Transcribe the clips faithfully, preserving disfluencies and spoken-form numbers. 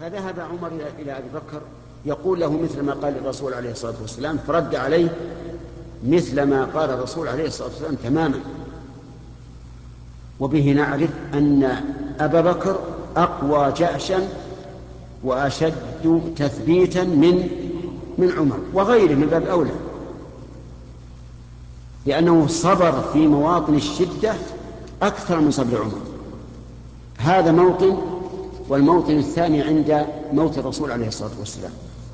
فذهب عمر إلى أبي بكر يقول له مثل ما قال الرسول عليه الصلاة والسلام، فرد عليه مثل ما قال الرسول عليه الصلاة والسلام تماما. وبه نعرف أن أبا بكر أقوى جأشا وأشد تثبيتا من من عمر وغيره من باب أولى، لأنه صبر في مواطن الشدة أكثر من صبر عمر. هذا موطن. والموطن الثاني عند موت الرسول عليه الصلاة والسلام.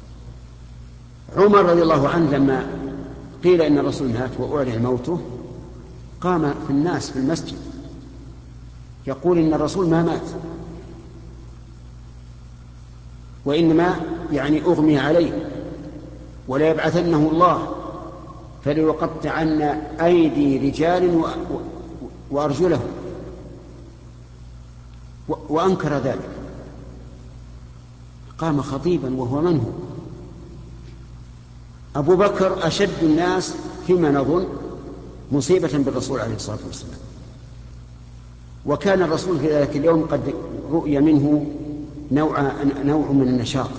عمر رضي الله عنه لما قيل إن الرسول مات وأعلن موته قام في الناس في المسجد يقول إن الرسول ما مات، وإنما يعني أغمي عليه ولا يبعثنه الله فليقطعن أيدي رجال وأرجلهم، وأنكر ذلك. قام خطيبا وهو من هو؟ أبو بكر أشد الناس فيما نظن مصيبة بالرسول عليه الصلاة والسلام. وكان الرسول في ذلك اليوم قد رؤي منه نوع, نوع من النشاط،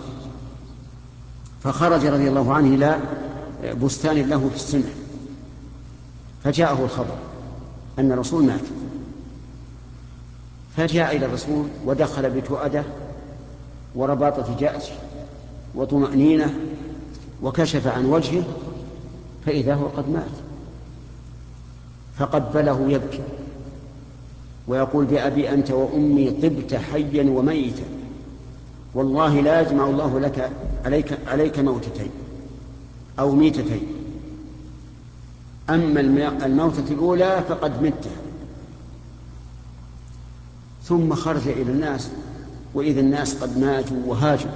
فخرج رضي الله عنه إلى بستان له في السنة، فجاءه الخبر أن الرسول مات، فجاء إلى الرسول ودخل بتؤدة ورباطة جأش وطمأنينة وكشف عن وجهه فإذا هو قد مات، فقبله يبكي ويقول بأبي أنت وأمي طبت حيا وميتا، والله لا يجمع الله لك عليك, عليك موتتين أو ميتتين، أما الموتة الأولى فقد مت. ثم خرج إلى الناس وإذا الناس قد ماتوا وهاجوا،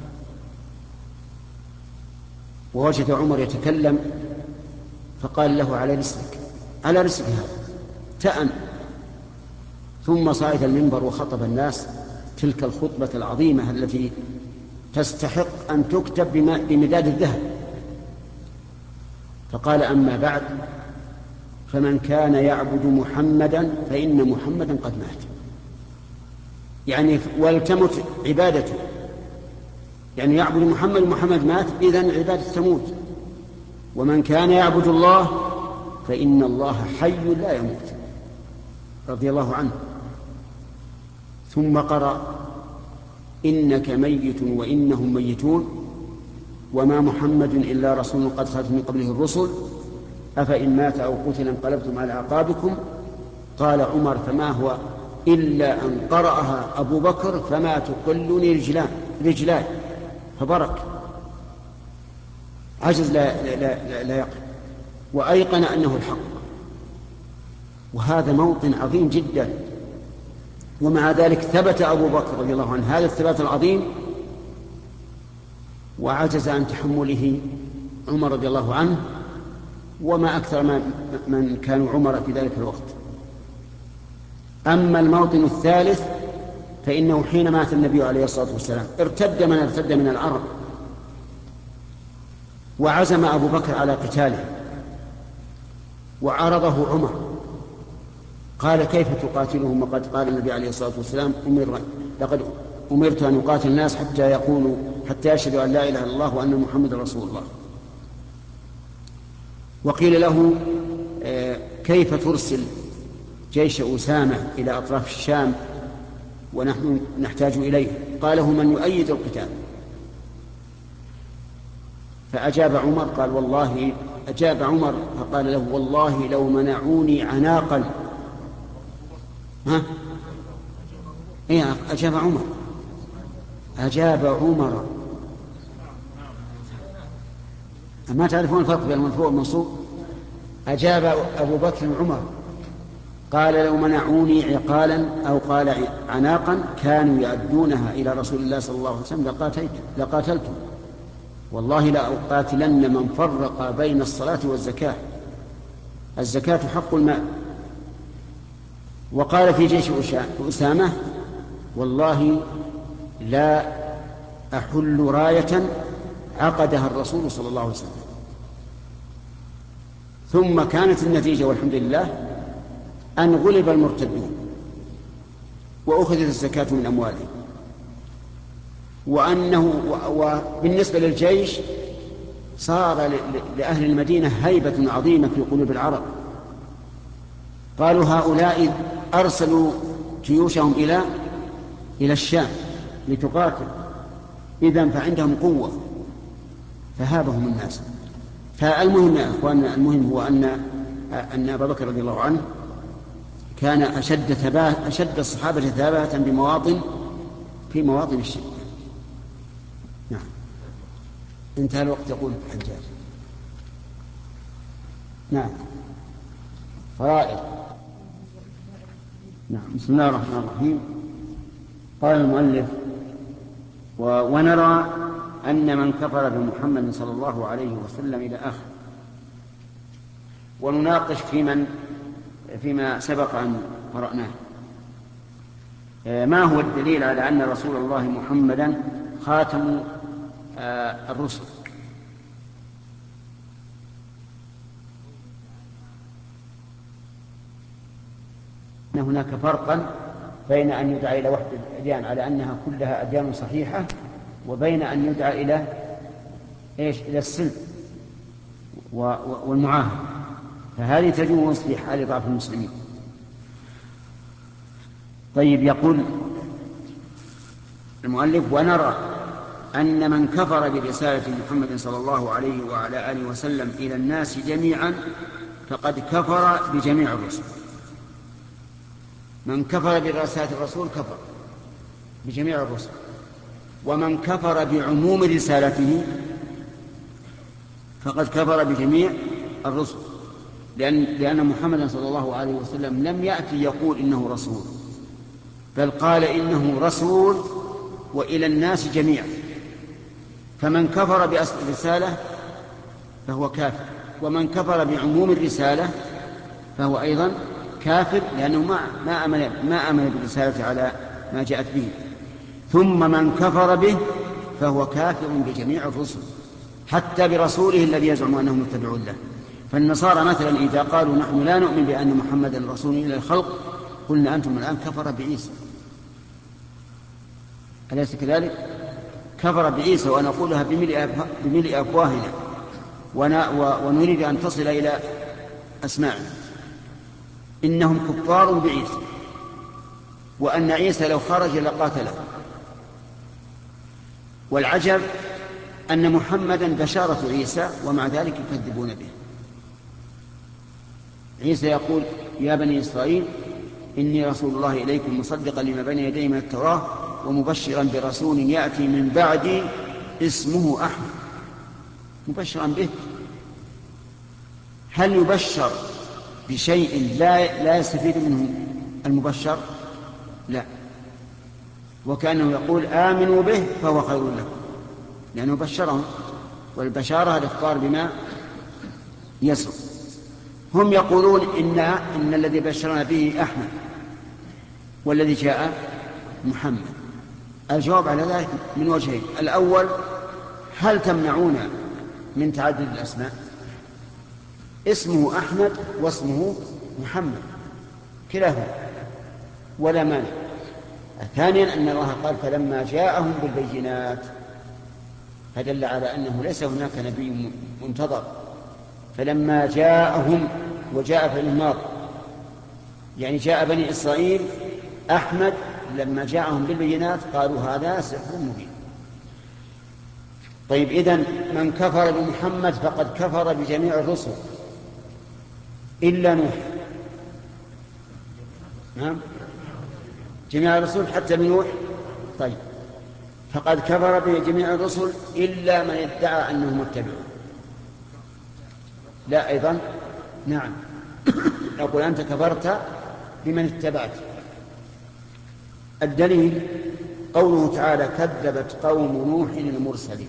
ووجد عمر يتكلم فقال له على رسلك على رسلك هذا تأن. ثم صعد المنبر وخطب الناس تلك الخطبة العظيمة التي تستحق أن تكتب بمداد الذهب. فقال أما بعد فمن كان يعبد محمدا فإن محمدا قد مات، يعني ولتمت عبادته، يعني يعبد محمد محمد مات، إذن عبادة تموت. ومن كان يعبد الله فإن الله حي لا يموت رضي الله عنه. ثم قرأ إنك ميت وإنهم ميتون وما محمد إلا رسول قد خلت من قبله الرسل أفإن مات أو قتل انقلبتم على أعقابكم. قال عمر فما هو إلا أن قرأها أبو بكر فما تقلني رجلان رجلان فبرك، عجز لا, لا, لا, لا يقل، وأيقن أنه الحق. وهذا موطن عظيم جدا، ومع ذلك ثبت أبو بكر رضي الله عنه هذا الثبات العظيم وعجز عن تحمله عمر رضي الله عنه، وما أكثر من كانوا عمر في ذلك الوقت. أما الموطن الثالث فإنه حين مات النبي عليه الصلاة والسلام ارتد من ارتد من العرب، وعزم أبو بكر على قتاله وعرضه عمر، قال كيف تقاتلهم وقد قال النبي عليه الصلاة والسلام أمر لقد أمرت أن أقاتل الناس حتى يقولوا حتى يشهدوا أن لا إله إلا الله وأن محمد رسول الله. وقيل له كيف ترسل جيش أسامة إلى أطراف الشام ونحن نحتاج إليه؟ قاله من يؤيد القتال. فأجاب عمر قال والله أجاب عمر فقال له والله لو منعوني عناقا. ها إيه أجاب عمر أجاب عمر ما تعرفون الفرق بين المرفوع والمنصوب؟ أجاب أبو بكر عمر قال لو منعوني عقالا أو قال عناقا كانوا يؤدونها إلى رسول الله صلى الله عليه وسلم لقاتلتم والله لأقاتلن من فرق بين الصلاة والزكاة، الزكاة حق المال. وقال في جيش أسامة والله لا أحل راية عقدها الرسول صلى الله عليه وسلم. ثم كانت النتيجة والحمد لله أن غلب المرتدون وأخذت الزكاة من أموالهم. وأنه وبالنسبة للجيش صار لأهل المدينة هيبة عظيمة في قلوب العرب. قالوا هؤلاء أرسلوا جيوشهم إلى إلى الشام لتقاتل، إذن فعندهم قوة، فهابهم الناس. فالمهم يا أخواننا، المهم هو أن أن أبا بكر رضي الله عنه كان أشد ثبات أشد الصحابة ثباتا بمواطن في مواطن الشرك. نعم. انتهى الوقت. يقول الحجاج. نعم. فرائض. نعم. بسم الله الرحمن الرحيم. قال المؤلف: ونرى أن من كفر بمحمد صلى الله عليه وسلم إلى آخر. ونناقش في من فيما سبق أن قرأناه ما هو الدليل على أن رسول الله محمدا خاتم الرسل. أن هناك فرقا بين أن يدعى إلى وحدة الأديان على أنها كلها أديان صحيحة، وبين أن يدعى إلى إيش؟ إلى السلم والمعاهد، فهذه تجوز في حال ضعف المسلمين. طيب، يقول المؤلف: ونرى أن من كفر برسالة محمد صلى الله عليه وعلى آله وسلم إلى الناس جميعا فقد كفر بجميع الرسل. من كفر برسالة الرسول كفر بجميع الرسل، ومن كفر بعموم رسالته فقد كفر بجميع الرسل، لأن, لأن محمد صلى الله عليه وسلم لم يأتي يقول إنه رسول، بل قال إنه رسول وإلى الناس جميعا. فمن كفر بأصل الرسالة فهو كافر، ومن كفر بعموم الرسالة فهو أيضا كافر، لأنه ما ما آمن ما آمن بالرسالة على ما جاءت به. ثم من كفر به فهو كافر بجميع الرسل، حتى برسوله الذي يزعم أنهم يتبعون له. فالنصارى مثلا إذا قالوا نحن لا نؤمن بأن محمدا رسول إلى الخلق، قلنا أنتم الآن كفر بعيسى، أليس كذلك؟ كفر بعيسى، ونقولها بملء أفواهنا ونريد أن تصل إلى أسماعنا. إنهم كفار بعيسى، وأن عيسى لو خرج لقاتله. والعجب أن محمدا بشارة عيسى ومع ذلك يكذبون به. عيسى يقول: يا بني إسرائيل إني رسول الله إليكم مصدقا لما بين يدي من التوراة ومبشرا برسول يأتي من بعدي اسمه أحمد. مبشرا به. هل يبشر بشيء لا لا يستفيد منه المبشر؟ لا. وكأنه يقول: آمنوا به فهو خير لكم، لأنه بشرهم، والبشارة الإخبار بما يسر. هم يقولون إن إن الذي بشرنا به أحمد والذي جاء محمد. الجواب على ذلك من وجهين: الأول، هل تمنعون من تعدد الأسماء؟ اسمه أحمد واسمه محمد كلاهما ولا مانع. ثانيا، أن الله قال: فلما جاءهم بالبينات، فدل على أنه ليس هناك نبي منتظر. فلما جاءهم، وجاء في الماضي، يعني جاء بني إسرائيل أحمد لما جاءهم بالبينات قالوا هذا سحر مبين. طيب، إذن من كفر بمحمد فقد كفر بجميع الرسل إلا نوح. نعم، جميع الرسل حتى بنوح. طيب، فقد كفر بجميع الرسل إلا من ادعى أنه متبع. لا أيضا. نعم. يقول: أنت كفرت بمن اتبعت. الدليل قوله تعالى: كذبت قوم نوح المرسلين،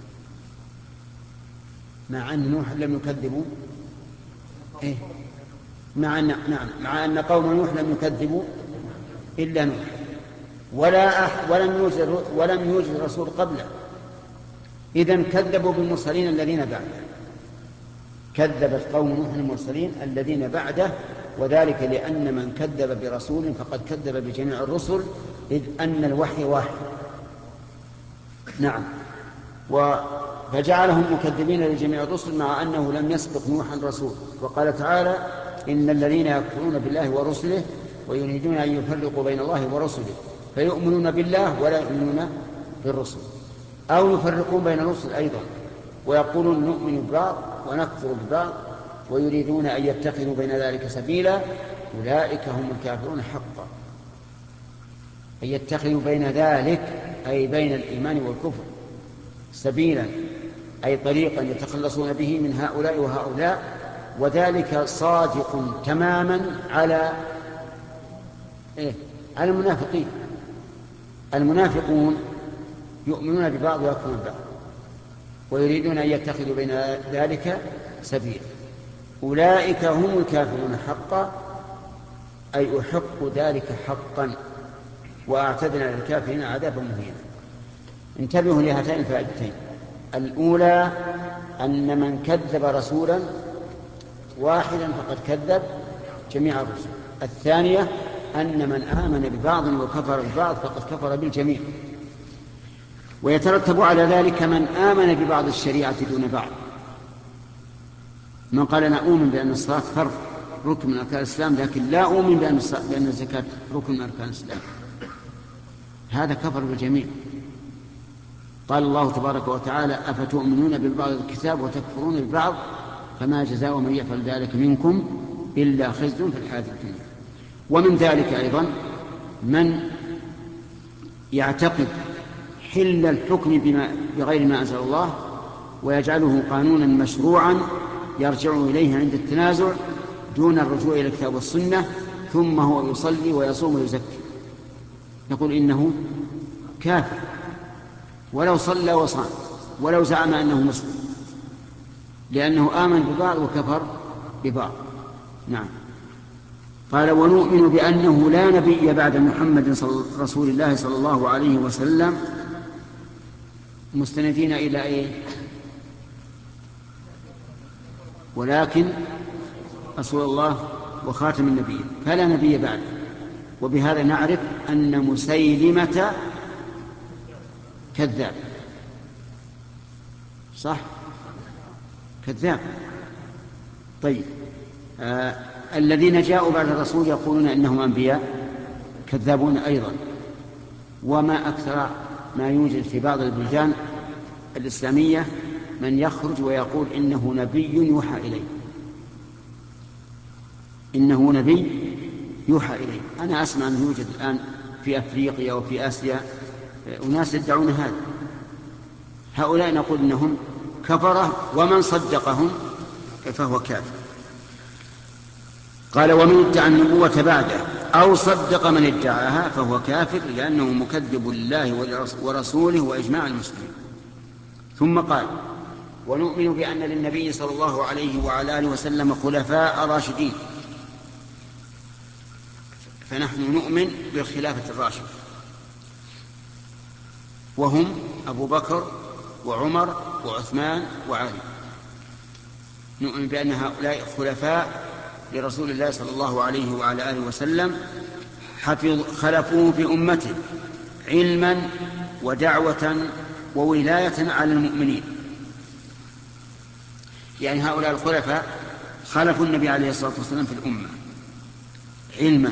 مع أن نوح لم يكذبوا. إيه؟ مع أن نعم مع أن قوم نوح لم يكذبوا إلا نوح، ولا أح ولم يوجد ولم يوجد رسول قبله. إذن كذبوا بالمرسلين الذين بعده. كذبت قوم نوح المرسلين الذين بعده، وذلك لأن من كذب برسول فقد كذب بجميع الرسل، إذ أن الوحي واحد، نعم. و فجعلهم مكذبين لجميع الرسل مع أنه لم يسبق نوحا رسول. وقال تعالى إن الذين يكفرون بالله ورسله ويريدون أن يفرقوا بين الله ورسله فيؤمنون بالله ولا يؤمنون بالرسل، أو يفرقون بين الرسل أيضا ويقولون نؤمن ببعض ونكفر ببعض ويريدون أن يتخذوا بين ذلك سبيلا أولئك هم الكافرون حقا. أن يتخذوا بين ذلك أي بين الإيمان والكفر سبيلا أي طريقا يتخلصون به من هؤلاء وهؤلاء، وذلك صادق تماما على إيه؟ على المنافقين. المنافقون يؤمنون ببعض ويكفرون ببعض ويريدون أن يتخذوا بين ذلك سبيلا أولئك هم الكافرون حقا أي أحق ذلك حقا وأعتدنا للكافرين عذابا مهينا. انتبهوا لهاتين الفائدتين. الأولى أن من كذب رسولا واحدا فقد كذب جميع الرسل. الثانية أن من آمن ببعض وكفر ببعض فقد كفر بالجميع. ويترتب على ذلك من آمن ببعض الشريعة دون بعض. من قال أنا أؤمن بأن الصلاة فرض ركن من أركان الإسلام لكن لا أؤمن بأن بأن الزكاة ركن من أركان الإسلام، هذا كفر بالجميع. قال الله تبارك وتعالى أفتؤمنون ببعض الكتاب وتكفرون ببعض فما جزاء من يفعل ذلك منكم إلا خزي في الحياة الدنيا. ومن ذلك أيضا من يعتقد حل الحكم بما بغير ما أنزل الله ويجعله قانونا مشروعا يرجع إليه عند التنازع دون الرجوع إلى الكتاب والسنة، ثم هو يصلي ويصوم ويزكي، نقول إنه كافر ولو صلى وصام ولو زعم أنه مسلم، لأنه آمن ببعض وكفر ببعض. نعم. قال ونؤمن بأنه لا نبي بعد محمد صل... رسول الله صلى الله عليه وسلم، مستندين إلى إيه؟ ولكن رسول الله وخاتم النبيين فلا نبي بعد. وبهذا نعرف أن مسيلمة كذاب، صح؟ كذاب. طيب آه الذين جاءوا بعد الرسول يقولون إنهم أنبياء كذابون أيضا. وما أكثر ما يوجد في بعض البلدان الإسلامية من يخرج ويقول إنه نبي يوحى إليه، إنه نبي يوحى إليه. أنا أسمع أنه يوجد الآن في أفريقيا وفي آسيا أناس يدعون هذا. هؤلاء نقول إنهم كفرة ومن صدقهم فهو كافر. قال ومن ادعى النبوة بعده أو صدق من ادعاها فهو كافر لأنه مكذب لله ورسوله وإجماع المسلمين. ثم قال ونؤمن بأن للنبي صلى الله عليه وعلى آله وسلم خلفاء راشدين، فنحن نؤمن بالخلافة الراشدة وهم أبو بكر وعمر وعثمان وعلي. نؤمن بأن هؤلاء خلفاء لرسول الله صلى الله عليه وعلى آله وسلم حفظ خلفوه في أمته علما ودعوة وولاية على المؤمنين. يعني هؤلاء الخلفاء خلفوا النبي عليه الصلاة والسلام في الأمة علما،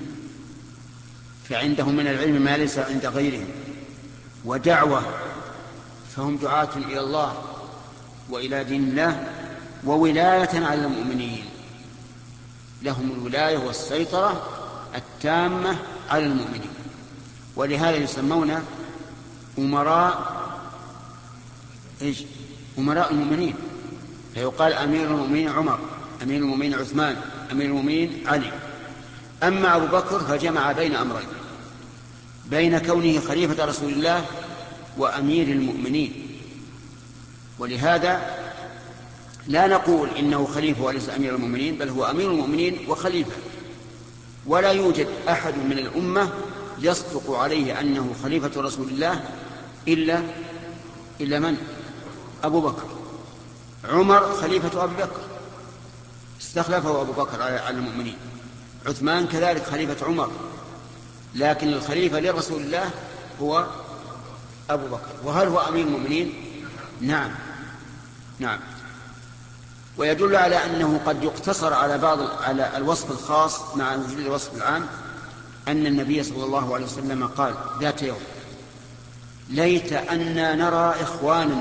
فعندهم من العلم ما ليس عند غيرهم، ودعوة فهم دعاة إلى الله وإلى دين الله، وولاية على المؤمنين لهم الولاية والسيطرة التامة على المؤمنين. ولهذا يسمون أمراء إيش؟ أمراء المؤمنين. فيقال أمير المؤمنين عمر، أمير المؤمنين عثمان، أمير المؤمنين علي. أما أبو بكر فجمع بين أمرين، بين كونه خليفة رسول الله وأمير المؤمنين. ولهذا لا نقول إنه خليفة وليس أمير المؤمنين، بل هو أمير المؤمنين وخليفة. ولا يوجد أحد من الأمة يصدق عليه أنه خليفة رسول الله إلا إلا من؟ أبو بكر. عمر خليفة أبي بكر استخلفه أبو بكر على المؤمنين. عثمان كذلك خليفة عمر، لكن الخليفة لرسول الله هو أبو بكر. وهل هو أمير المؤمنين؟ نعم نعم. ويدل على أنه قد يقتصر على بعض على الوصف الخاص مع وجود الوصف العام، أن النبي صلى الله عليه وسلم قال ذات يوم: ليت أننا نرى إخواننا،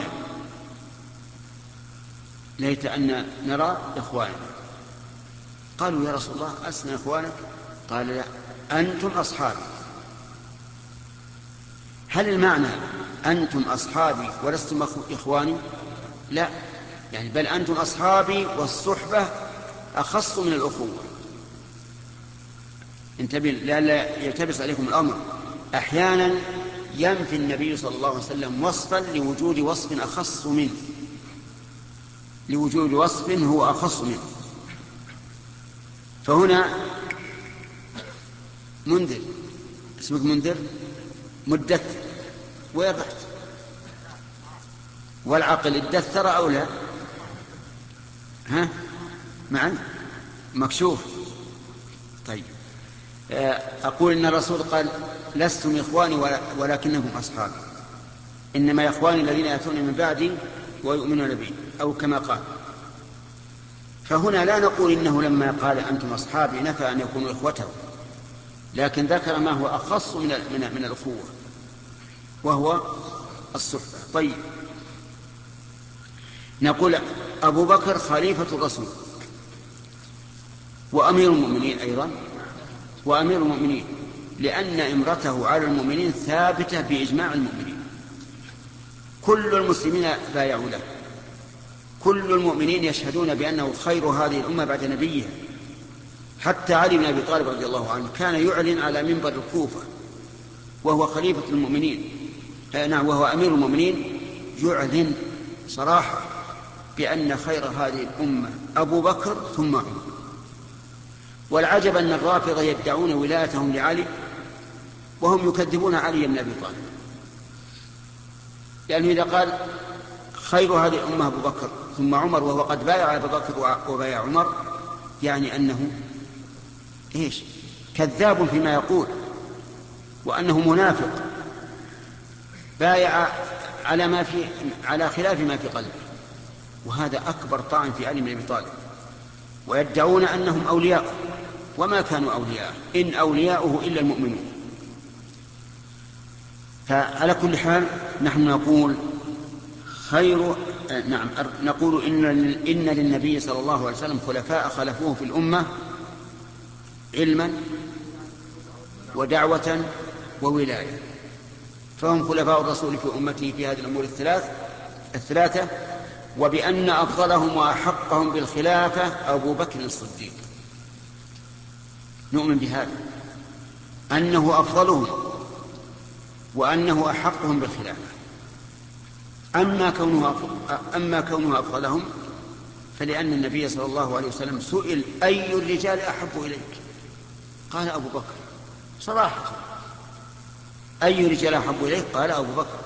ليت أننا نرى إخواننا. قالوا: يا رسول الله أسنا إخوانك؟ قال: لا، أنتم أصحابي. هل المعنى أنتم أصحابي ولستم إخواني؟ لا، يعني بل أنتم أصحابي والصحبة أخص من الأخوة. انتبه لا لا يلتبس عليكم الأمر. أحيانا ينفي النبي صلى الله عليه وسلم وصفا لوجود وصف أخص منه، لوجود وصف هو أخص منه. فهنا منذر، اسمك منذر، مدثر، وين رحت؟ والعقل الدثر أو لا؟ ها معا مكشوف. طيب، أقول إن الرسول قال: لستم إخواني ولكنكم أصحابي، إنما إخواني الذين يأتون من بعدي ويؤمنون بي، أو كما قال. فهنا لا نقول إنه لما قال أنتم أصحابي نفى أن يكونوا إخوته، لكن ذكر ما هو أخص من من من الأخوة، وهو الصحبة. طيب، نقول أبو بكر خليفة الرسول وأمير المؤمنين أيضا، وأمير المؤمنين لأن إمرته على المؤمنين ثابتة بإجماع المؤمنين، كل المسلمين بايعوا له، كل المؤمنين يشهدون بأنه خير هذه الأمة بعد نبيها. حتى علي بن أبي طالب رضي الله عنه كان يعلن على منبر الكوفة وهو خليفة المؤمنين، نعم وهو أمير المؤمنين، يعلن صراحة بأن خير هذه الأمة أبو بكر ثم عمر. والعجب أن الرافضة يدعون ولايتهم لعلي وهم يكذبون علي بن أبي طالب، لأنه إذا قال خير هذه الأمة أبو بكر ثم عمر وهو قد بايع أبو بكر وبايع عمر، يعني أنه إيش؟ كذاب فيما يقول، وأنه منافق بايع على ما في على خلاف ما في قلبه، وهذا أكبر طعن في علي بن أبي طالب. ويدعون أنهم أولياء وما كانوا أولياء، إن أولياؤه إلا المؤمنون. فعلى كل حال نحن نقول خير نعم نقول إن إن للنبي صلى الله عليه وسلم خلفاء خلفوه في الأمة علما ودعوة وولاية، فهم خلفاء الرسول في أمته في هذه الأمور الثلاث الثلاثة وبأن أفضلهم وأحقهم بالخلافة أبو بكر الصديق. نؤمن بهذا، أنه أفضلهم وأنه أحقهم بالخلافة. أما كونه أما كونه أفضلهم فلأن النبي صلى الله عليه وسلم سئل: أي الرجال أحب إليك؟ قال: أبو بكر، صراحة. أي الرجال أحب إليك؟ قال: أبو بكر.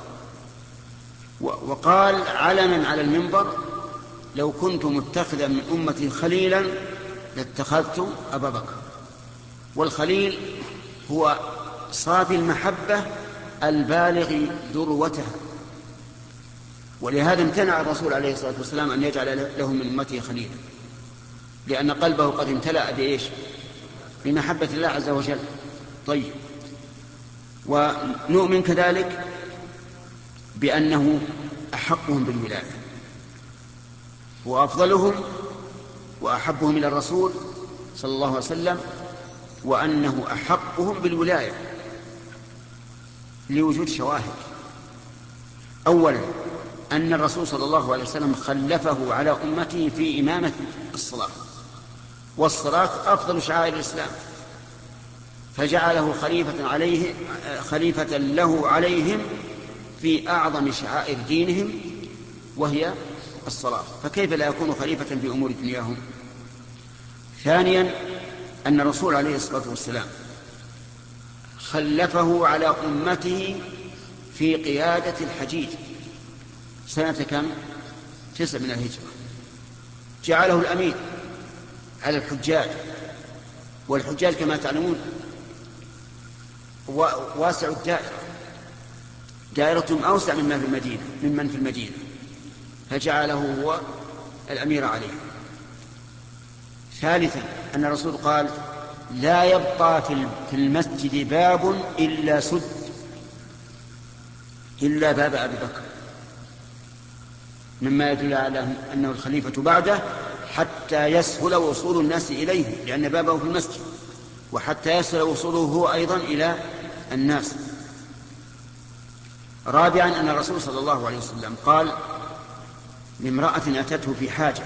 وقال علنا على المنبر: لو كنت متخذا من أمتي خليلا لاتخذت أبا بكر. والخليل هو صافي المحبة البالغ ذروتها، ولهذا امتنع الرسول عليه الصلاة والسلام أن يجعل له من أمته خليلا، لأن قلبه قد امتلأ بإيش؟ بمحبة الله عز وجل. طيب، ونؤمن كذلك بأنه أحقهم بالولاية وأفضلهم وأحبهم إلى الرسول صلى الله عليه وسلم، وأنه أحقهم بالولاية لوجود شواهد. أولا، أن الرسول صلى الله عليه وسلم خلفه على أمته في إمامة الصلاة، والصلاة أفضل شعائر الإسلام، فجعله خليفة عليه خليفة له عليهم في أعظم شعائر دينهم وهي الصلاة، فكيف لا يكون خليفة في أمور دنياهم؟ ثانيا، أن الرسول عليه الصلاة والسلام خلفه على أمته في قيادة الحجيج سنة كم؟ تسع من الهجرة، جعله الأمير على الحجاج، والحجاج كما تعلمون واسع الدائرة، دائرتهم أوسع مما في المدينة ممن في المدينة، فجعله هو الأمير عليه. ثالثا أن الرسول قال: لا يبقى في المسجد باب إلا سد إلا باب أبي بكر، مما يدل على أنه الخليفة بعده، حتى يسهل وصول الناس إليه لأن بابه في المسجد، وحتى يسهل وصوله هو أيضا إلى الناس. رابعا أن الرسول صلى الله عليه وسلم قال لامرأة أتته في حاجة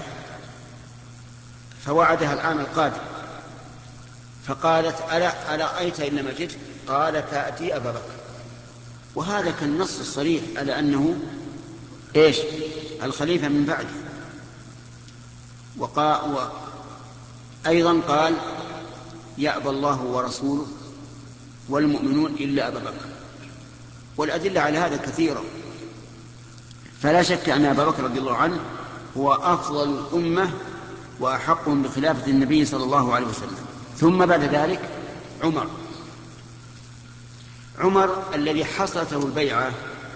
فوعدها العام القادم، فقالت: ألا أرأيت إن لم أجد؟ قال: فأتي أبا بكر. وهذا كالنص الصريح على أنه إيش؟ الخليفة من بعده. وقال أيضا قال: يأبى الله ورسوله والمؤمنون إلا أبا بكر. والأدلة على هذا كثيرة، فلا شك أن أبا بكر رضي الله عنه هو أفضل الأمة وأحقهم بخلافة النبي صلى الله عليه وسلم. ثم بعد ذلك عمر عمر الذي حصلته البيعة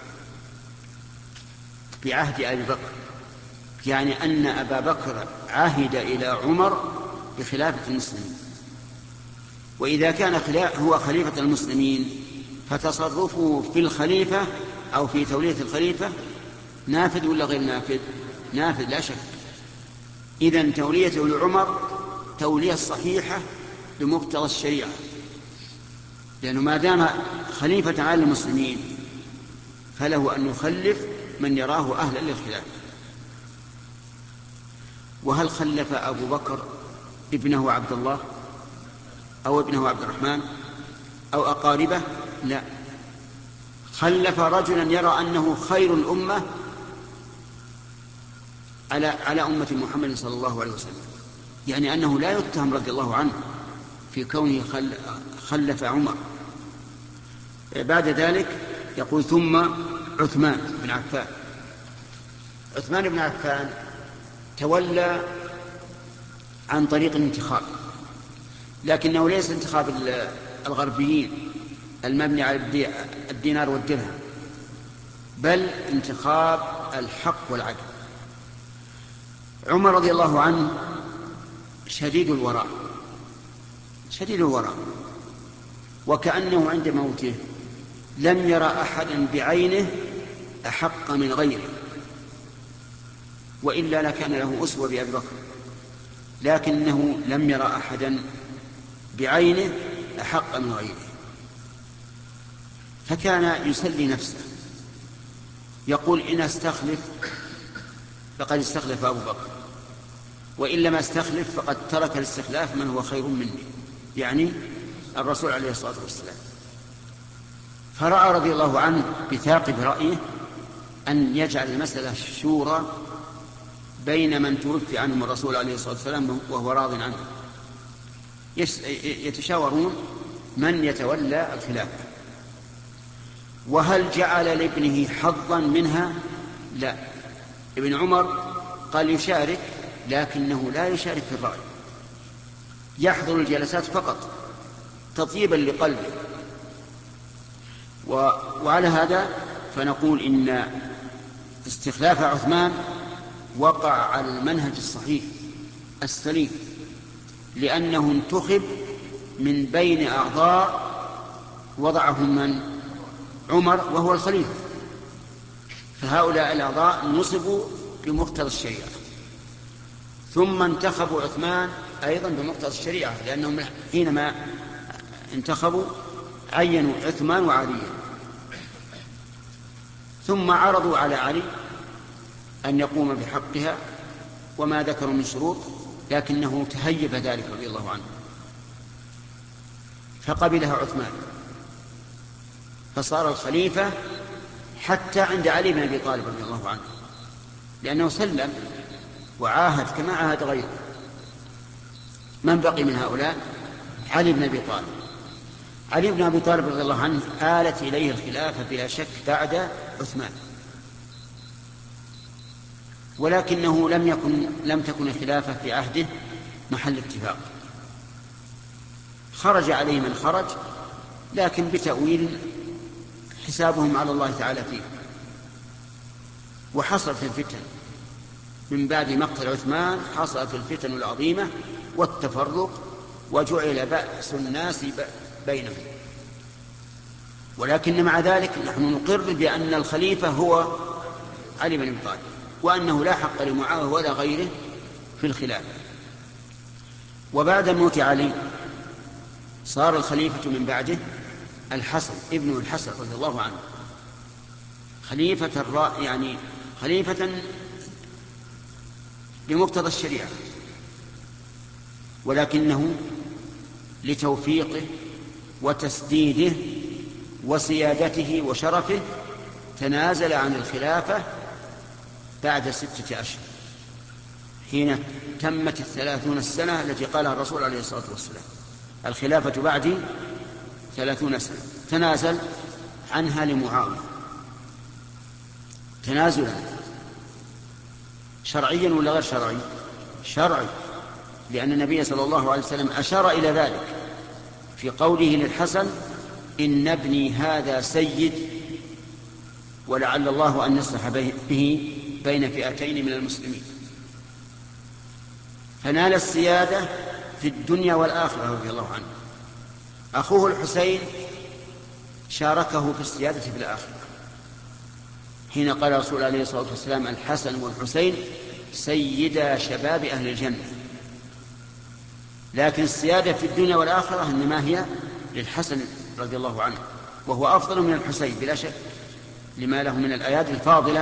بعهد أبي بكر، يعني أن أبا بكر عهد إلى عمر بخلافة المسلمين. وإذا كان هو خليفة المسلمين فتصرفه في الخليفة أو في تولية الخليفة نافذ ولا غير نافذ؟ نافذ لا شك. إذن توليته لعمر تولية صحيحة بمقتضى الشريعة، لأنه ما دام خليفة على المسلمين فله أن يخلف من يراه أهلا للخلافة. وهل خلف أبو بكر ابنه عبد الله أو ابنه عبد الرحمن أو أقاربه؟ لا، خلف رجلا يرى أنه خير الأمة على على أمة محمد صلى الله عليه وسلم، يعني أنه لا يتهم رضي الله عنه في كونه خلف عمر. بعد ذلك يقول: ثم عثمان بن عفان. عثمان بن عفان تولى عن طريق الانتخاب، لكنه ليس انتخاب الغربيين المبني على الدينار والدرهم، بل انتخاب الحق والعدل. عمر رضي الله عنه شديد الوراء شديد الوراء وكأنه عند موته لم يرى أحدا بعينه أحق من غيره، وإلا لكان له أسوة بأبي بكر، لكنه لم يرى أحدا بعينه أحق من غيره، فكان يسلي نفسه يقول: إن استخلف فقد استخلف أبو بكر، وإن لم استخلف فقد ترك الاستخلاف من هو خير مني، يعني الرسول عليه الصلاة والسلام. فرأى رضي الله عنه بثاقب رأيه أن يجعل المسألة شورى بين من توفي عنهم الرسول عليه الصلاة والسلام وهو راض عنه، يتشاورون من يتولى الخلافة. وهل جعل لابنه حظا منها؟ لا، ابن عمر قال يشارك، لكنه لا يشارك في الرأي، يحضر الجلسات فقط تطيبا لقلبه. وعلى هذا فنقول إن استخلاف عثمان وقع على المنهج الصحيح السليم، لأنه انتخب من بين أعضاء وضعهم من؟ عمر وهو الخليفة، فهؤلاء الأعضاء نصبوا بمقتضى الشريعة، ثم انتخبوا عثمان أيضا بمقتضى الشريعة، لأنهم حينما انتخبوا عينوا عثمان وعليا، ثم عرضوا على علي أن يقوم بحقها وما ذكروا من شروط، لكنه تهيب ذلك رضي الله عنه فقبلها عثمان، فصار الخليفة حتى عند علي بن أبي طالب رضي الله عنه، لأنه سلم وعاهد كما عاهد غيره. من بقي من هؤلاء؟ علي بن أبي طالب. علي بن أبي طالب رضي الله عنه آلت إليه الخلافة بلا شك بعد عثمان، ولكنه لم يكن لم تكن الخلافة في عهده محل اتفاق، خرج عليه من خرج، لكن بتأويل حسابهم على الله تعالى فيه. وحصلت الفتن من بعد مقتل عثمان، حصلت الفتن العظيمة والتفرق، وجعل بأس الناس بينهم. ولكن مع ذلك نحن نقر بأن الخليفة هو علي بن أبي طالب، وأنه لا حق لمعاوية ولا غيره في الخلافة. وبعد موت علي صار الخليفة من بعده الحسن ابن الحسن رضي الله عنه، خليفة الرأي، يعني خليفة بمقتضى الشريعة، ولكنه لتوفيقه وتسديده وسيادته وشرفه تنازل عن الخلافة بعد ستة أشهر، حين تمت الثلاثون السنة التي قالها الرسول عليه الصلاة والسلام: الخلافة بعدي ثلاثون سنة. تنازل عنها لمعاوية تنازلا شرعيا ولا غير شرعي؟ شرعي، لأن النبي صلى الله عليه وسلم أشار إلى ذلك في قوله للحسن: إن ابني هذا سيد ولعل الله أن يصلح به بين فئتين من المسلمين. فنال السيادة في الدنيا والآخرة رضي الله عنه. أخوه الحسين شاركه في السيادة في الآخرة، حين قال الرسول عليه الصلاة والسلام: الحسن والحسين سيدا شباب أهل الجنة. لكن السيادة في الدنيا والآخرة إنما هي للحسن رضي الله عنه، وهو أفضل من الحسين بلا شك، لما له من الآيات الفاضلة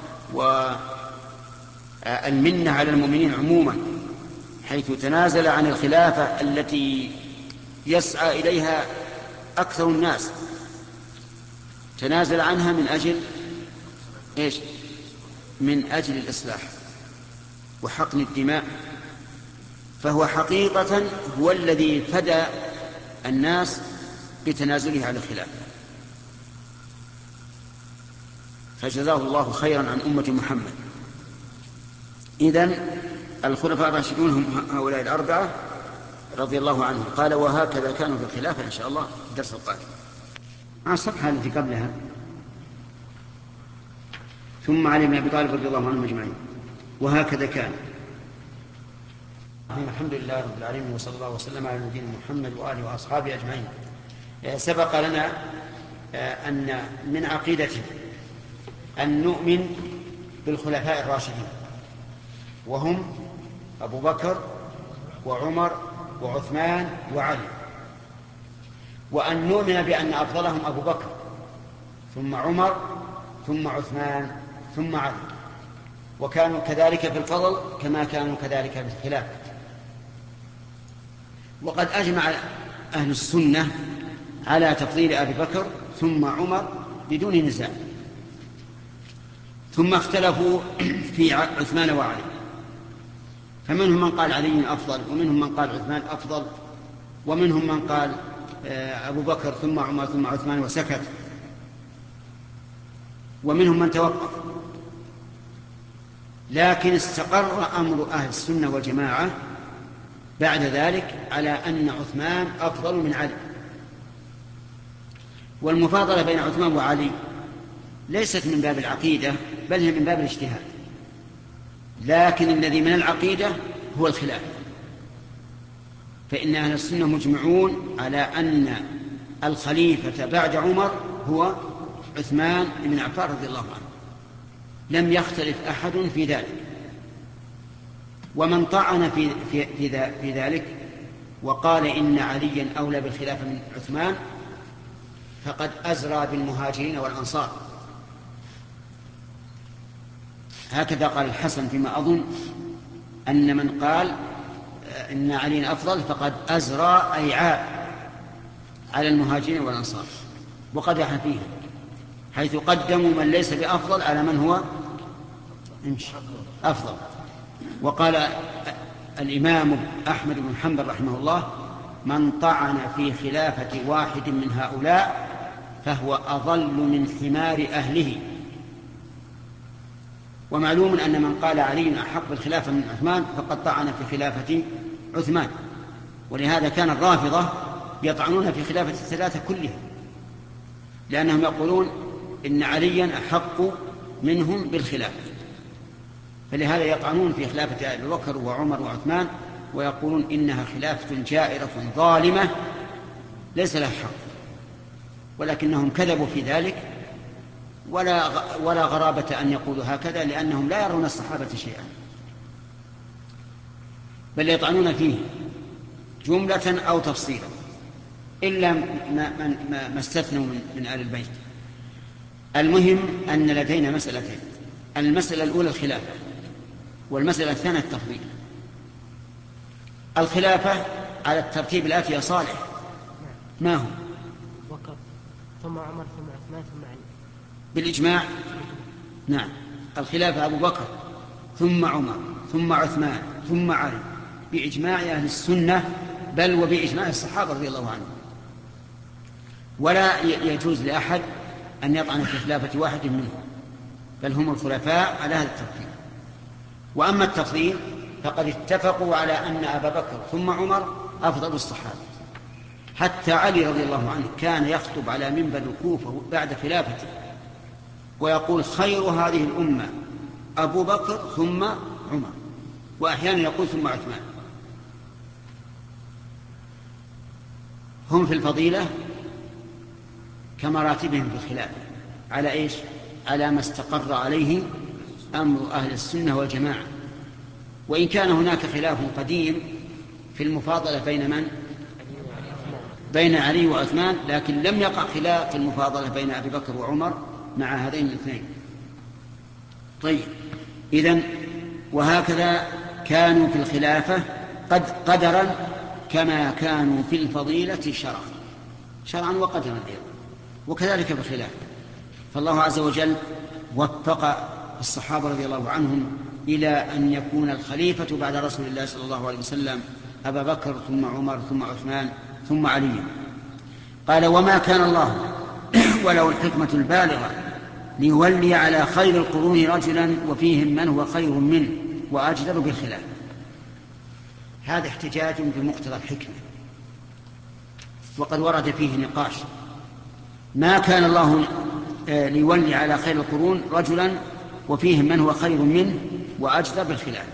والمنة على المؤمنين عموما، حيث تنازل عن الخلافة التي يسعى إليها أكثر الناس، تنازل عنها من أجل إيش؟ من أجل الإصلاح وحقن الدماء. فهو حقيقة هو الذي فدى الناس بتنازله عن الخلافة، فجزاه الله خيرا عن أمة محمد. إذن الخلفاء الراشدون هم هؤلاء الأربعة رضي الله عنهم. قال: وهكذا كانوا في الخلافة. إن شاء الله الدرس القادم مع الصفحة التي قبلها. ثم علي بن أبي طالب رضي الله عنهم أجمعين. وهكذا كان. الحمد لله رب العالمين، وصلى الله وسلم على نبينا محمد وآله وأصحابه أجمعين. سبق لنا أن من عقيدته أن نؤمن بالخلفاء الراشدين، وهم أبو بكر وعمر وعثمان وعلي، وأن نؤمن بأن أفضلهم أبو بكر ثم عمر ثم عثمان ثم علي، وكانوا كذلك في الفضل كما كانوا كذلك في الخلافة. وقد أجمع أهل السنة على تفضيل أبي بكر ثم عمر بدون نزاع، ثم اختلفوا في عثمان وعلي، فمنهم من قال علي أفضل، ومنهم من قال عثمان أفضل، ومنهم من قال أبو بكر ثم عمر ثم عثمان وسكت، ومنهم من توقف. لكن استقر أمر أهل السنة والجماعة بعد ذلك على أن عثمان أفضل من علي. والمفاضلة بين عثمان وعلي ليست من باب العقيدة، بل هي من باب الاجتهاد، لكن الذي من العقيدة هو الخلاف. فإن أهل السنة مجمعون على أن الخليفة بعد عمر هو عثمان بن عفان رضي الله عنه، لم يختلف أحد في ذلك. ومن طعن في, في, في, في ذلك وقال إن عليا أولى بالخلافة من عثمان فقد أزرى بالمهاجرين والأنصار. هكذا قال الحسن فيما أظن، أن من قال إن علي أفضل فقد أزرى أي عاب على المهاجرين والأنصار، وقدح فيهم، حيث قدموا من ليس بأفضل على من هو أفضل. وقال الإمام أحمد بن حنبل رحمه الله: من طعن في خلافة واحد من هؤلاء فهو أضل من حمار أهله. ومعلوم أن من قال علي أحق بالخلافة من عثمان فقد طعن في خلافة عثمان. ولهذا كان الرافضة يطعنون في خلافة الثلاثة كلها، لأنهم يقولون إن عليا أحق منهم بالخلافة، فلهذا يطعنون في خلافة أبي بكر وعمر وعثمان ويقولون إنها خلافة جائرة ظالمة ليس لها حق، ولكنهم كذبوا في ذلك، ولا ولا غرابة أن يقولوا هكذا، لأنهم لا يرون الصحابة شيئا، بل يطعنون فيه جملة أو تفصيلا، إلا ما, ما استثنوا من, من آل البيت. المهم أن لدينا مسألتين: المسألة الأولى الخلافة، والمسألة الثانية التفضيل. الخلافة على الترتيب الآتي يا صالح، ما هو؟ بكر ثم عمر ثم عثمان ثم علي بالإجماع. نعم، الخلافة أبو بكر ثم عمر ثم عثمان ثم علي بإجماع أهل السنة، بل وبإجماع الصحابة رضي الله عنهم، ولا يجوز لأحد أن يطعن في خلافة واحد منهم، بل هم الخلفاء على هذا الترتيب. وأما التفضيل فقد اتفقوا على أن أبا بكر ثم عمر أفضل الصحابة، حتى علي رضي الله عنه كان يخطب على منبر الكوفة بعد خلافته ويقول: خير هذه الأمة أبو بكر ثم عمر، وأحيانا يقول ثم عثمان. هم في الفضيلة كمراتبهم في الخلافة على إيش؟ على ما استقر عليه أمر أهل السنة والجماعة، وإن كان هناك خلاف قديم في المفاضلة بين من؟ بين علي وعثمان، لكن لم يقع خلاف في المفاضلة بين أبي بكر وعمر مع هذين الاثنين. طيب، إذن وهكذا كانوا في الخلافة قد قدرا كما كانوا في الفضيلة شرعا شرعا وقدرا أيضا، وكذلك في الخلافة. فالله عز وجل وفق الصحابة رضي الله عنهم إلى أن يكون الخليفة بعد رسول الله صلى الله عليه وسلم أبا بكر ثم عمر ثم عثمان ثم علي. قال: وما كان الله وله الحكمة البالغة ليولي على خير القرون رجلا وفيهم من هو خير منه وأجدر بالخلاف. هذا احتجاج بمقتضى الحكمة، وقد ورد فيه نقاش. ما كان الله ليولي على خير القرون رجلا وفيهم من هو خير منه وأجدر بالخلاف.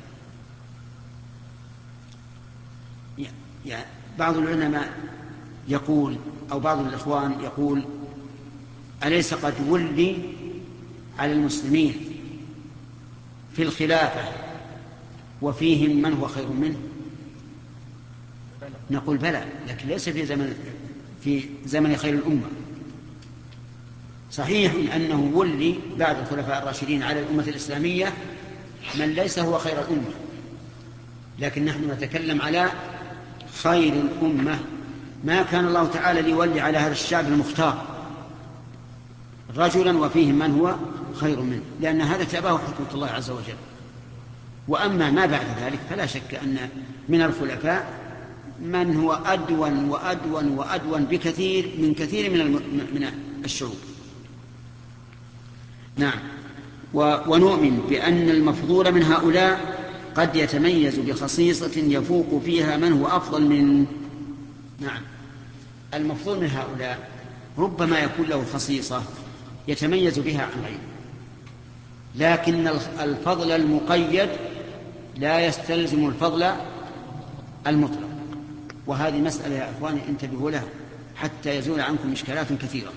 يعني بعض العلماء يقول، أو بعض الإخوان يقول: أليس قد ولي على المسلمين في الخلافة وفيهم من هو خير منه؟ نقول: بلى، لكن ليس في زمن في زمن خير الأمة. صحيح أنه ولي بعد الخلفاء الراشدين على الأمة الإسلامية من ليس هو خير الأمة، لكن نحن نتكلم على خير الأمة. ما كان الله تعالى ليولي على هذا الشعب المختار رجلا وفيهم من هو خير منه، لأن هذا تأباه حكمة الله عز وجل. وأما ما بعد ذلك فلا شك أن من الخلفاء من هو أدون وأدون وأدون بكثير من كثير من من الشعوب. نعم. ونؤمن بأن المفضول من هؤلاء قد يتميز بخصيصة يفوق فيها من هو أفضل من. نعم، المفضول من هؤلاء ربما يكون له خصيصة يتميز بها عن غيره، لكن الفضل المقيد لا يستلزم الفضل المطلق، وهذه مسألة يا أخواني انتبهوا لها حتى يزول عنكم إشكالات كثيرة.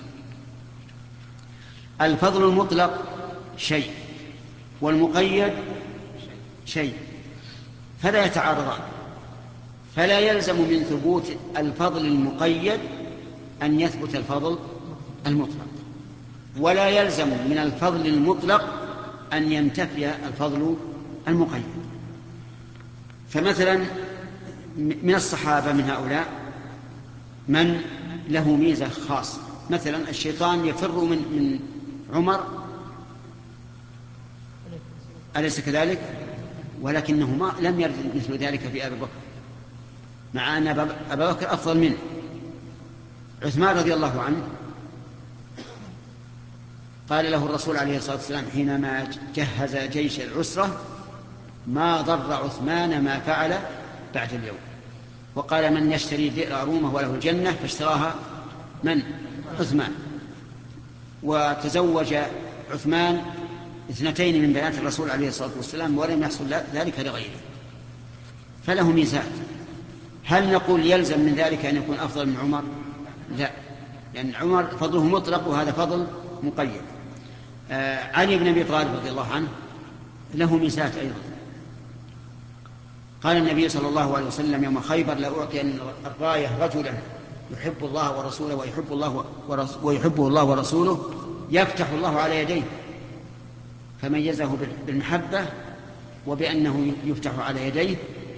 الفضل المطلق شيء والمقيد شيء، فلا يتعارضان، فلا يلزم من ثبوت الفضل المقيد أن يثبت الفضل المطلق، ولا يلزم من الفضل المطلق أن ينتفي الفضل المقيد. فمثلا من الصحابة من هؤلاء من له ميزة خاصة، مثلا الشيطان يفر من من عمر، أليس كذلك؟ ولكنه ما لم يرد مثل ذلك في أبي بكر، مع أن أبا بكر أفضل منه. عثمان رضي الله عنه قال له الرسول عليه الصلاة والسلام حينما جهز جيش العسرة: ما ضر عثمان ما فعل بعد اليوم. وقال: من يشتري بئر رومه وله الجنة، فاشتراها من؟ عثمان. وتزوج عثمان اثنتين من بنات الرسول عليه الصلاة والسلام ولم يحصل ذلك لغيره، فله ميزات. هل نقول يلزم من ذلك أن يكون أفضل من عمر؟ لا، لأن عمر فضله مطلق وهذا فضل مقيد. آه علي بن أبي طالب رضي الله عنه له ميزات أيضا. قال النبي صلى الله عليه وسلم يوم خيبر: لأعطين الراية رجلا يحب الله ورسوله ويحب الله ويحبه الله ورسوله يفتح الله على يديه، فميزه بالمحبة وبأنه يفتح على يديه.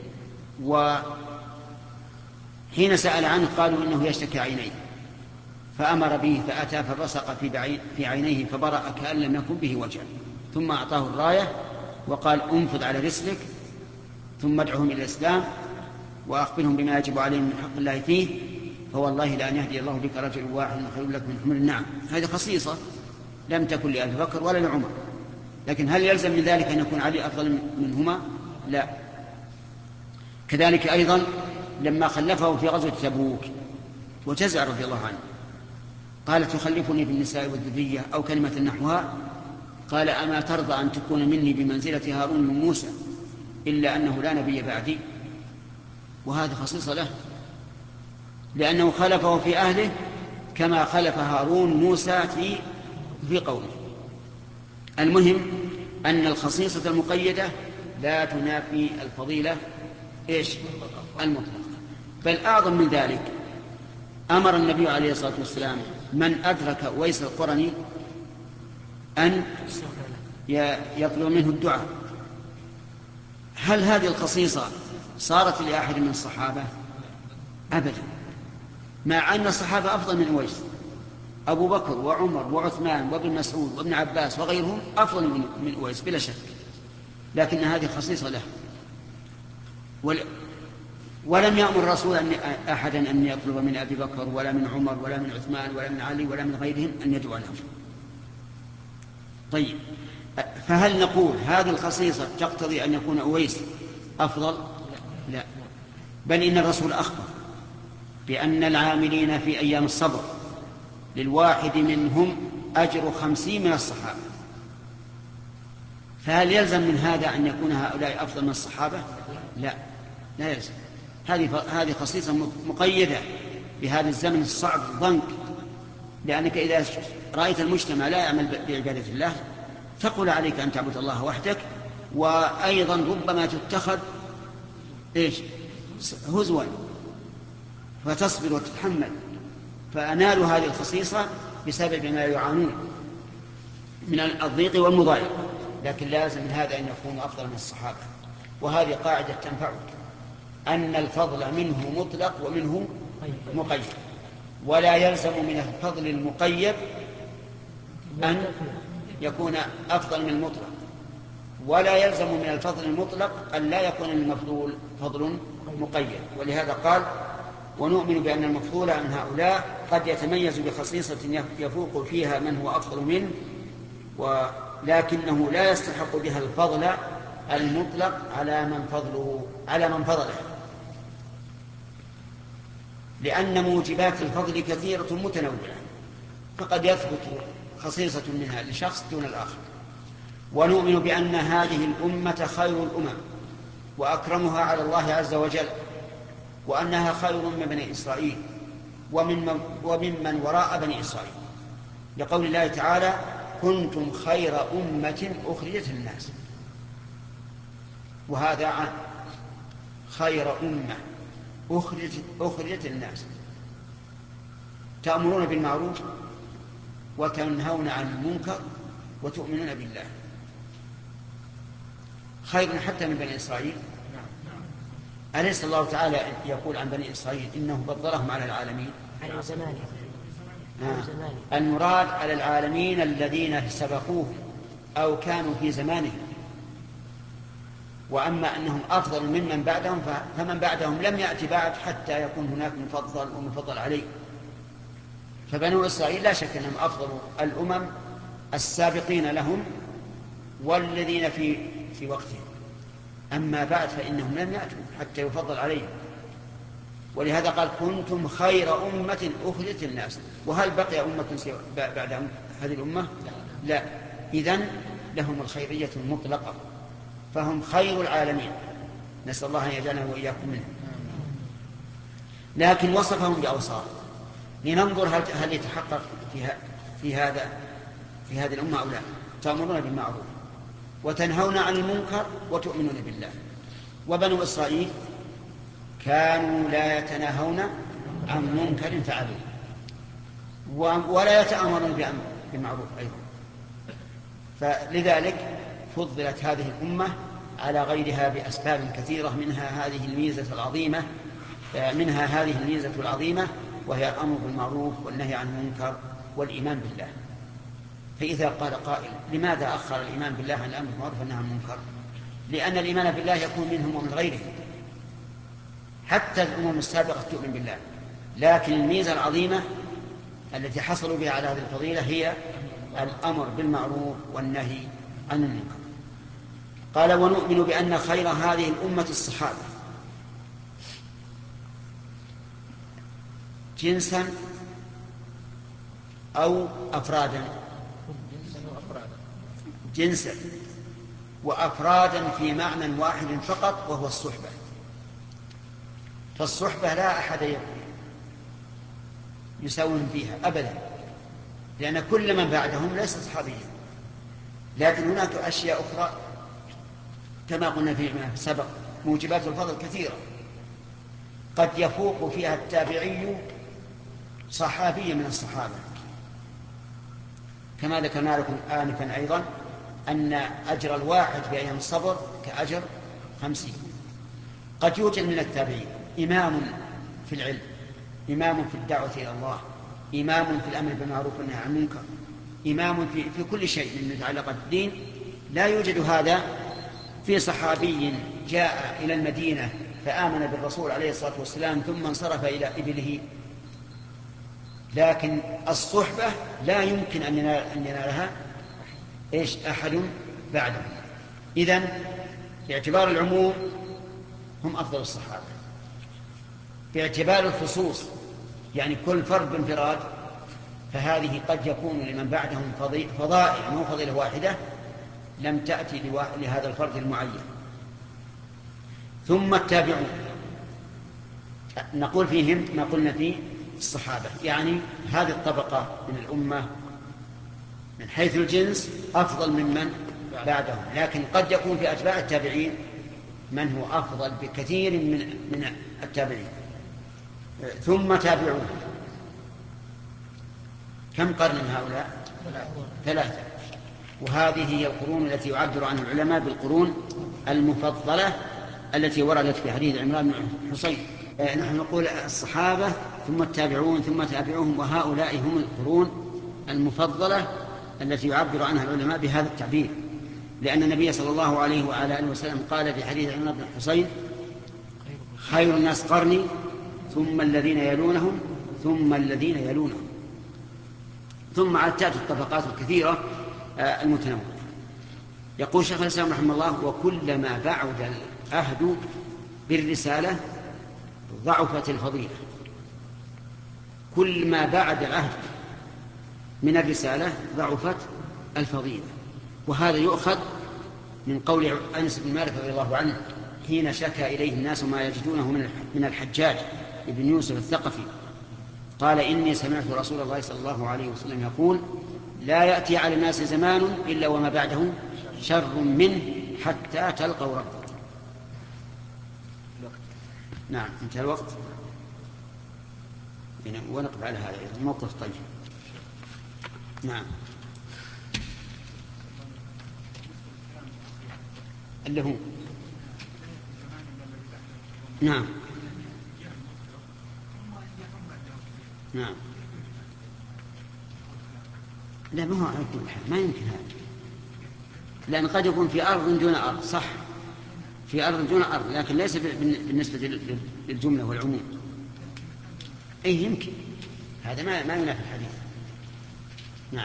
وحين سأل عنه قالوا إنه يشتكي عينيه، فأمر به فأتى فبصق في عينيه فبرأ كأن لم يكن به وجع، ثم أعطاه الراية وقال: انفض على رسلك ثم ادعهم إلى الإسلام وأخبرهم بما يجب عليهم من حق الله فيه، فوالله لأن يهدي الله بك رجل واحد خير لك من حمر النعم. هذه خصيصة لم تكن لأبي بكر ولا لعمر. لكن هل يلزم من ذلك أن يكون علي أفضل منهما؟ لا. كذلك أيضا لما خلفه في غزوة تبوك وجزع رضي الله عنه قال: تخلفني في النساء والذرية أو كلمة نحوها، قال: أما ترضى أن تكون مني بمنزلة هارون من موسى إلا أنه لا نبي بعدي؟ وهذه خصيصة له، لأنه خلفه في أهله كما خلف هارون موسى في في قومه. المهم أن الخصيصة المقيدة لا تنافي الفضيلة إيش؟ المطلقة. بل أعظم من ذلك، أمر النبي عليه الصلاة والسلام من أدرك أويس القرني أن يطلب منه الدعاء. هل هذه الخصيصة صارت لأحد من الصحابة؟ أبدا، مع أن الصحابة أفضل من أويس. أبو بكر وعمر وعثمان وابن مسعود وابن عباس وغيرهم أفضل من أويس بلا شك، لكن هذه خصيصة له. ولم يأمر الرسول أحدا أن يطلب من أبي بكر ولا من عمر ولا من عثمان ولا من علي ولا من غيرهم أن يدعو لهم. طيب، فهل نقول هذه الخصيصة تقتضي أن يكون أويس أفضل؟ لا، بل إن الرسول أخبر بأن العاملين في أيام الصبر للواحد منهم أجر خمسين من الصحابة. فهل يلزم من هذا أن يكون هؤلاء أفضل من الصحابة؟ لا، لا يلزم. هذه هذه خصيصة مقيدة بهذا الزمن الصعب الضنك، لأنك إذا رأيت المجتمع لا يعمل بعبادة الله ثقل عليك أن تعبد الله وحدك، وأيضا ربما تتخذ إيش؟ هزوا، فتصبر وتتحمل. فأنالوا هذه الخصيصة بسبب ما يعانون من الضيق والمضايق، لكن لازم من هذا أن يكونوا أفضل من الصحابة. وهذه قاعدة تنفعك، أن الفضل منه مطلق ومنه مقيد، ولا يلزم من الفضل المقيد أن يكون أفضل من المطلق، ولا يلزم من الفضل المطلق أن لا يكون المفضول فضل مقيد. ولهذا قال: ونؤمن بأن المفضول من هؤلاء قد يتميز بخصيصة يفوق فيها من هو أفضل منه، ولكنه لا يستحق بها الفضل المطلق على من فضله على من فضله، لأن موجبات الفضل كثيرة متنوعة، فقد يثبت خصيصة منها لشخص دون الآخر. ونؤمن بأن هذه الأمة خير الأمم وأكرمها على الله عز وجل، وأنها خير من بني إسرائيل ومن وممن وراء بني إسرائيل، لقول الله تعالى: كنتم خير أمة أخرجت للناس. وهذا عام، خير أمة أخرجت, أخرجت للناس، تأمرون بالمعروف وتنهون عن المنكر وتؤمنون بالله. خير حتى من بني إسرائيل. أليس الله تعالى يقول عن بني إسرائيل إنه فضلهم على العالمين؟ على زمانه. آه. المراد على العالمين الذين سبقوه أو كانوا في زمانه. وأما أنهم أفضل ممن بعدهم فمن بعدهم لم يأتي بعد حتى يكون هناك مفضل ومفضل عليه. فبنو إسرائيل لا شك أنهم أفضل الأمم السابقين لهم والذين في في وقتهم. أما بعد فإنهم لم يأتوا حتى يفضل عليهم. ولهذا قال كنتم خير أمة أخرجت للناس. وهل بقي أمة بعد هذه الأمة؟ لا. إذن لهم الخيرية المطلقة، فهم خير العالمين، نسأل الله أن يجعلنا وإياكم منهم. لكن وصفهم بأوصاف لننظر هل, هل يتحقق في, في هذا في هذه الأمة أو لا. تأمرون بالمعروف وتنهون عن المنكر وتؤمنون بالله. وبنو إسرائيل كانوا لا يتناهون عن منكر فعلوه ولا يتأمرون بالمعروف أيضا. فلذلك فضلت هذه الأمة على غيرها بأسباب كثيرة، منها هذه الميزة العظيمة منها هذه الميزة العظيمة وهي الأمر بالمعروف والنهي عن المنكر والإيمان بالله. فإذا قال قائل لماذا أخر الإيمان بالله عن الأمر بالمعروف والنهي عن المنكر؟ لأن الإيمان بالله يكون منهم ومن غيرهم، حتى الأمم السابقة تؤمن بالله، لكن الميزة العظيمة التي حصلوا بها على هذه الفضيلة هي الأمر بالمعروف والنهي عن المنكر. قال ونؤمن بأن خير هذه الأمة الصحابة جنسا أو أفرادا. جنسا وأفرادا في معنى واحد فقط وهو الصحبة. فالصحبة لا أحد يساوم فيها أبدا، لأن كل من بعدهم ليس صحابيا. لكن هناك أشياء أخرى كما قلنا فيما سبق موجبات الفضل كثيرة، قد يفوق فيها التابعي صحابي من الصحابة، كما ذكرنا لكم آنفا أيضا أن أجر الواحد بأيام الصبر كأجر خمسين. قد يوجد من التابعين إمام في العلم، إمام في الدعوة إلى الله، إمام في الأمر بالمعروف والنهي عن المنكر، إمام في, في كل شيء من يتعلق بالدين. لا يوجد هذا في صحابي جاء إلى المدينة فآمن بالرسول عليه الصلاة والسلام ثم انصرف إلى إبله. لكن الصحبة لا يمكن أن ينالها إيش أحد بعده. إذن باعتبار العموم هم أفضل الصحابة، باعتبار الخصوص يعني كل فرد بانفراد فهذه قد يكون لمن بعدهم فضائل مو فضيلة واحدة لم تأتي لهذا الفرد المعين. ثم التابعون نقول فيهم ما قلنا في الصحابة، يعني هذه الطبقة من الأمة من حيث الجنس أفضل ممن بعدهم، لكن قد يكون في أتباع التابعين من هو أفضل بكثير من من التابعين. ثم تابعون كم قرن هؤلاء؟ ثلاثة. وهذه هي القرون التي يعبر عنها العلماء بالقرون المفضلة التي وردت في حديث عمران بن حصين. نحن نقول الصحابة ثم التابعون ثم تابعوهم، وهؤلاء هم القرون المفضلة التي يعبر عنها العلماء بهذا التعبير، لأن النبي صلى الله عليه وعلى آله وسلم قال في حديث عمران بن حصين خير الناس قرني ثم الذين يلونهم ثم الذين يلونهم، ثم عتات الطبقات الكثيرة المتنوعة. يقول شيخ الإسلام رحمه الله وكلما بعد العهد بالرسالة ضعفت الفضيلة. كل ما بعد العهد من الرسالة ضعفت الفضيلة. وهذا يؤخذ من قول أنس بن مالك رضي الله عنه حين شكى إليه الناس ما يجدونه من الحجاج ابن يوسف الثقفي قال إني سمعت رسول الله صلى الله عليه وسلم يقول لا يأتي على الناس زمان إلا وما بعده شر منه حتى تلقوا ربكم. نعم انتهى الوقت ونقف على هذا الموقف. طيب نعم اللي هو نعم نعم لا ما هو على كل حال ما يمكن هذا، لأن قد يكون في أرض دون أرض صح، في أرض دون أرض، لكن ليس بالنسبة للجملة والعموم. أي يمكن هذا ما ما ينافي الحديث. نعم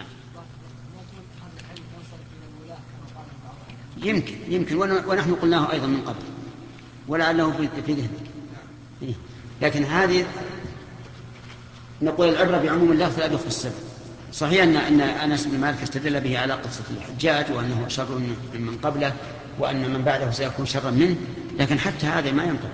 يمكن يمكن ونحن قلناه أيضا من قبل ولعله في ذهنك. لكن هذه نقول العبرة بعموم اللفظ لا بخصوص السبب. صحيح أن أن أنس بن مالك استدل به على قصة الحجاج وأنه شر من قبله وأن من بعده سيكون شرا منه، لكن حتى هذا ما ينطق،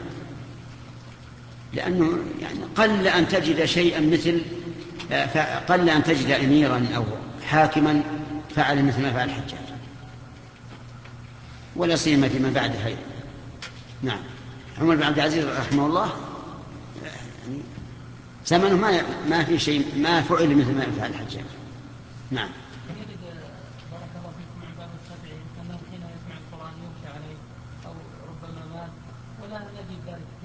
لأنه يعني قل أن تجد شيئا مثل قل أن تجد أميرا أو حاكما فعل مثل ما فعل الحجاج، ولا سيما فيما بعد خير. نعم. عمر بن عبد العزيز رحمه الله يعني زمنه ما ما في شيء ما فعل مثل ما فعل الحجاج. نعم. بارك الله فيكم عن باب الشافعي أنه حين يسمع القرآن يغشى عليه أو ربما مات ولا نجد ذلك